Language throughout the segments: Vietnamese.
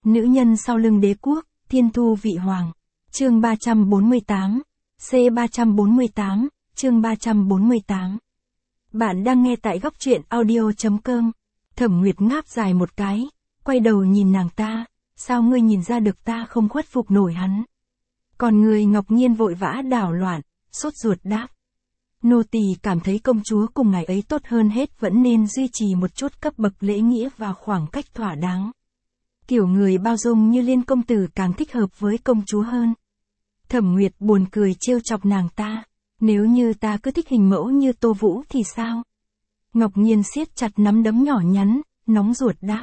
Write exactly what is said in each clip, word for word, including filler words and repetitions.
Nữ nhân sau lưng đế quốc, thiên thu vị hoàng. Chương ba trăm bốn mươi tám. C ba trăm bốn mươi tám, chương ba trăm bốn mươi tám. Bạn đang nghe tại góc truyện audio.com. Thẩm Nguyệt ngáp dài một cái, quay đầu nhìn nàng ta, sao ngươi nhìn ra được ta không khuất phục nổi hắn. Còn người Ngọc Nhiên vội vã đảo loạn, sốt ruột đáp. Nô tỳ cảm thấy công chúa cùng ngài ấy tốt hơn hết, vẫn nên duy trì một chút cấp bậc lễ nghĩa và khoảng cách thỏa đáng. Kiểu người bao dung như Liên công tử càng thích hợp với công chúa hơn. Thẩm Nguyệt buồn cười trêu chọc nàng ta, nếu như ta cứ thích hình mẫu như Tô Vũ thì sao? Ngọc Nhiên siết chặt nắm đấm nhỏ nhắn, nóng ruột đáp.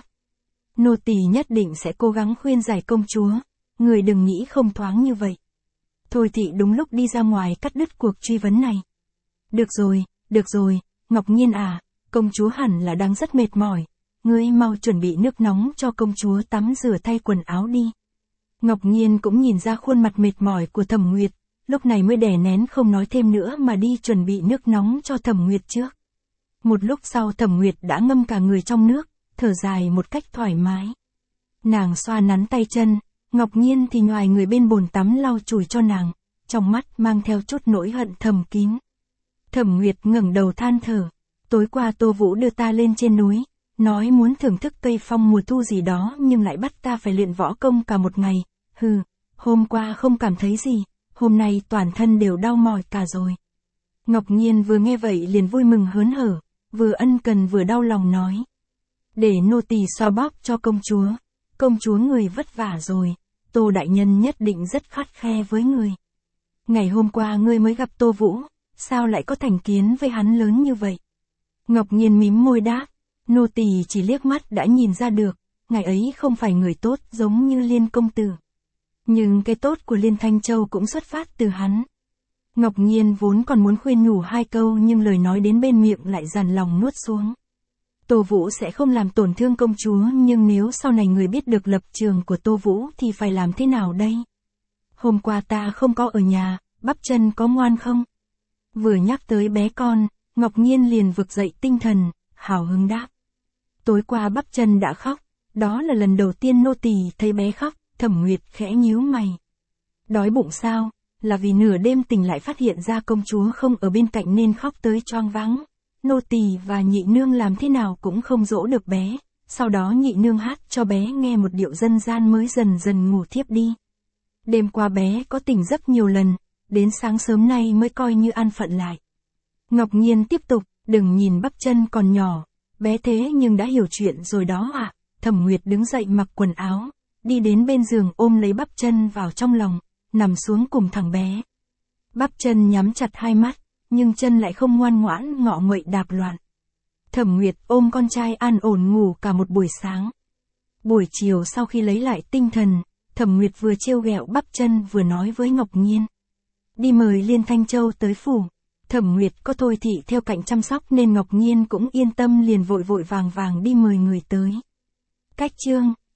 Nô tỳ nhất định sẽ cố gắng khuyên giải công chúa, người đừng nghĩ không thoáng như vậy. Thôi thị đúng lúc đi ra ngoài cắt đứt cuộc truy vấn này. Được rồi, được rồi, Ngọc Nhiên à, công chúa hẳn là đang rất mệt mỏi, ngươi mau chuẩn bị nước nóng cho công chúa tắm rửa thay quần áo đi. Ngọc Nhiên cũng nhìn ra khuôn mặt mệt mỏi của Thẩm Nguyệt, lúc này mới đè nén không nói thêm nữa mà đi chuẩn bị nước nóng cho Thẩm Nguyệt trước. Một lúc sau Thẩm Nguyệt đã ngâm cả người trong nước, thở dài một cách thoải mái. Nàng xoa nắn tay chân, Ngọc Nhiên thì nhoài người bên bồn tắm lau chùi cho nàng, trong mắt mang theo chút nỗi hận thầm kín. Thẩm Nguyệt ngẩng đầu than thở, tối qua Tô Vũ đưa ta lên trên núi, nói muốn thưởng thức cây phong mùa thu gì đó nhưng lại bắt ta phải luyện võ công cả một ngày, hừ, hôm qua không cảm thấy gì, hôm nay toàn thân đều đau mỏi cả rồi. Ngọc Nhiên vừa nghe vậy liền vui mừng hớn hở, vừa ân cần vừa đau lòng nói. Để nô tỳ xoa bóp cho công chúa, công chúa người vất vả rồi, Tô đại nhân nhất định rất khắt khe với người. Ngày hôm qua ngươi mới gặp Tô Vũ, sao lại có thành kiến với hắn lớn như vậy? Ngọc Nhiên mím môi đáp, nô tỳ chỉ liếc mắt đã nhìn ra được, ngài ấy không phải người tốt giống như Liên công tử. Nhưng cái tốt của Liên Thanh Châu cũng xuất phát từ hắn. Ngọc Nhiên vốn còn muốn khuyên nhủ hai câu nhưng lời nói đến bên miệng lại dằn lòng nuốt xuống. Tô Vũ sẽ không làm tổn thương công chúa, nhưng nếu sau này người biết được lập trường của Tô Vũ thì phải làm thế nào đây? Hôm qua ta không có ở nhà, bắp chân có ngoan không? Vừa nhắc tới bé con, Ngọc Nhiên liền vực dậy tinh thần, hào hứng đáp. Tối qua bắp chân đã khóc, đó là lần đầu tiên nô tỳ thấy bé khóc. Thẩm Nguyệt khẽ nhíu mày. Đói bụng sao, là vì nửa đêm tỉnh lại phát hiện ra công chúa không ở bên cạnh nên khóc tới choáng váng. Nô tỳ và nhị nương làm thế nào cũng không dỗ được bé, sau đó nhị nương hát cho bé nghe một điệu dân gian mới dần dần ngủ thiếp đi. Đêm qua bé có tỉnh giấc nhiều lần, đến sáng sớm nay mới coi như an phận lại. Ngọc Nhiên tiếp tục, đừng nhìn bắp chân còn nhỏ, bé thế nhưng đã hiểu chuyện rồi đó ạ. À. Thẩm Nguyệt đứng dậy mặc quần áo, đi đến bên giường ôm lấy bắp chân vào trong lòng, nằm xuống cùng thằng bé. Bắp chân nhắm chặt hai mắt, nhưng chân lại không ngoan ngoãn ngọ nguậy đạp loạn. Thẩm Nguyệt ôm con trai an ổn ngủ cả một buổi sáng. Buổi chiều sau khi lấy lại tinh thần, Thẩm Nguyệt vừa trêu ghẹo bắp chân vừa nói với Ngọc Nhiên. Đi mời Liên Thanh Châu tới phủ. Thẩm Nguyệt có Thôi thị theo cạnh chăm sóc nên Ngọc Nhiên cũng yên tâm liền vội vội vàng vàng đi mời người tới. Cách chương